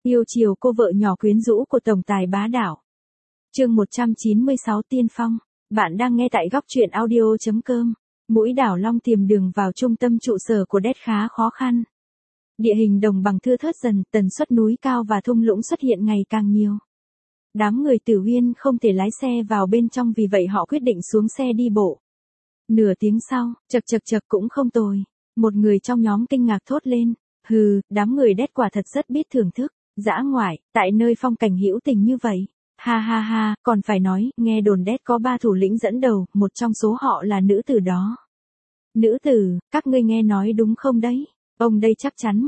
Yêu chiều cô vợ nhỏ quyến rũ của tổng tài bá đạo. Chương 196 Tiên Phong. Bạn đang nghe tại góc truyện audio.com. Mũi đảo Long tìm đường vào trung tâm trụ sở của đét khá khó khăn. Địa hình đồng bằng thưa thớt dần, tần suất núi cao và thung lũng xuất hiện ngày càng nhiều. Đám người Tử Uyên không thể lái xe vào bên trong, vì vậy họ quyết định xuống xe đi bộ. Nửa tiếng sau, chậc cũng không tồi. Một người trong nhóm kinh ngạc thốt lên, hừ, đám người đét quả thật rất biết thưởng thức, dã ngoại, tại nơi phong cảnh hữu tình như vậy. Ha ha ha, còn phải nói, nghe đồn đét có 3 thủ lĩnh dẫn đầu, một trong số họ là nữ tử đó. Nữ tử, các ngươi nghe nói đúng không đấy? Ông đây chắc chắn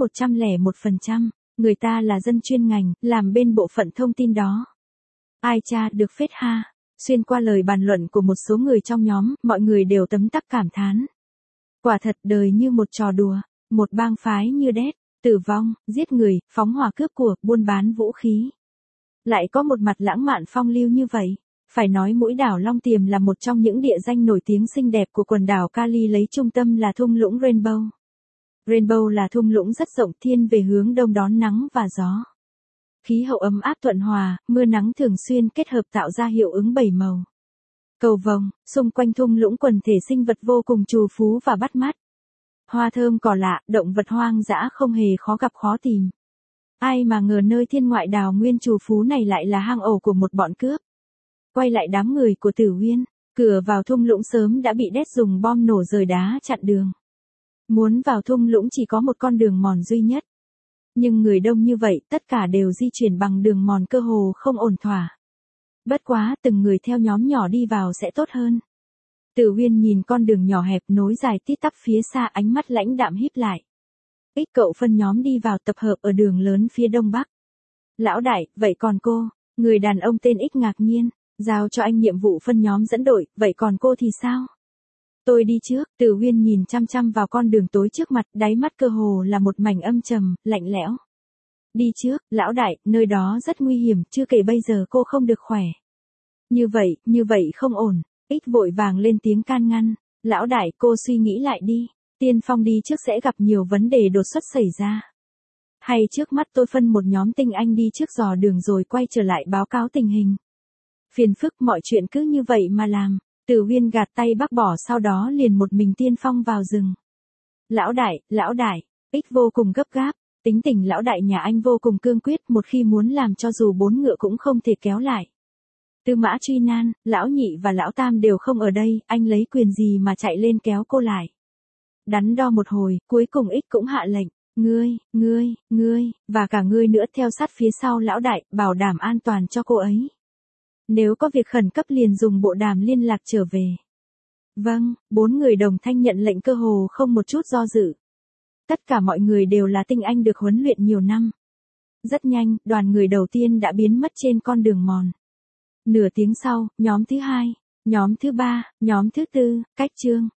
101%, người ta là dân chuyên ngành, làm bên bộ phận thông tin đó. Ai cha, được phết ha. Xuyên qua lời bàn luận của một số người trong nhóm, mọi người đều tấm tắc cảm thán. Quả thật đời như một trò đùa, một bang phái như đét, tử vong, giết người, phóng hỏa cướp của, buôn bán vũ khí. Lại có một mặt lãng mạn phong lưu như vậy. Phải nói mũi đảo Long Tiềm là một trong những địa danh nổi tiếng xinh đẹp của quần đảo Cali, lấy trung tâm là thung lũng Rainbow. Rainbow là thung lũng rất rộng, thiên về hướng đông đón nắng và gió. Khí hậu ấm áp thuận hòa, mưa nắng thường xuyên kết hợp tạo ra hiệu ứng 7 màu. Cầu vồng, xung quanh thung lũng quần thể sinh vật vô cùng trù phú và bắt mắt. Hoa thơm cỏ lạ, động vật hoang dã không hề khó gặp khó tìm. Ai mà ngờ nơi thiên ngoại đào nguyên trù phú này lại là hang ổ của một bọn cướp. Quay lại đám người của Tử Uyên, cửa vào thung lũng sớm đã bị đét dùng bom nổ rời đá chặn đường. Muốn vào thung lũng chỉ có một con đường mòn duy nhất. Nhưng người đông như vậy, tất cả đều di chuyển bằng đường mòn cơ hồ không ổn thỏa. Bất quá, từng người theo nhóm nhỏ đi vào sẽ tốt hơn. Tử Uyên nhìn con đường nhỏ hẹp nối dài tít tắp phía xa, ánh mắt lãnh đạm híp lại. Ích cậu phân nhóm đi vào tập hợp ở đường lớn phía đông bắc. Lão đại, vậy còn cô? Người đàn ông tên Ích ngạc nhiên, giao cho anh nhiệm vụ phân nhóm dẫn đội, vậy còn cô thì sao? Tôi đi trước. Tử Uyên nhìn chăm chăm vào con đường tối trước mặt, đáy mắt cơ hồ là một mảnh âm trầm, lạnh lẽo. Đi trước, lão đại, nơi đó rất nguy hiểm, chưa kể bây giờ cô không được khỏe. Như vậy không ổn. Ích vội vàng lên tiếng can ngăn. Lão đại, cô suy nghĩ lại đi. Tiên Phong đi trước sẽ gặp nhiều vấn đề đột xuất xảy ra. Hay trước mắt tôi phân một nhóm tinh anh đi trước dò đường rồi quay trở lại báo cáo tình hình. Phiền phức, mọi chuyện cứ như vậy mà làm. Tử Uyên gạt tay bác bỏ, sau đó liền một mình tiên phong vào rừng. Lão đại, Ích vô cùng gấp gáp, tính tình lão đại nhà anh vô cùng cương quyết, một khi muốn làm cho dù 4 ngựa cũng không thể kéo lại. Tư Mã Truy Nan, lão nhị và lão tam đều không ở đây, anh lấy quyền gì mà chạy lên kéo cô lại. Đắn đo một hồi, cuối cùng Ích cũng hạ lệnh, ngươi, và cả ngươi nữa theo sát phía sau lão đại, bảo đảm an toàn cho cô ấy. Nếu có việc khẩn cấp liền dùng bộ đàm liên lạc trở về. Vâng, 4 người đồng thanh nhận lệnh cơ hồ không một chút do dự. Tất cả mọi người đều là tinh anh được huấn luyện nhiều năm. Rất nhanh, đoàn người đầu tiên đã biến mất trên con đường mòn. Nửa tiếng sau, nhóm thứ 2, nhóm thứ 3, nhóm thứ 4, cách chương.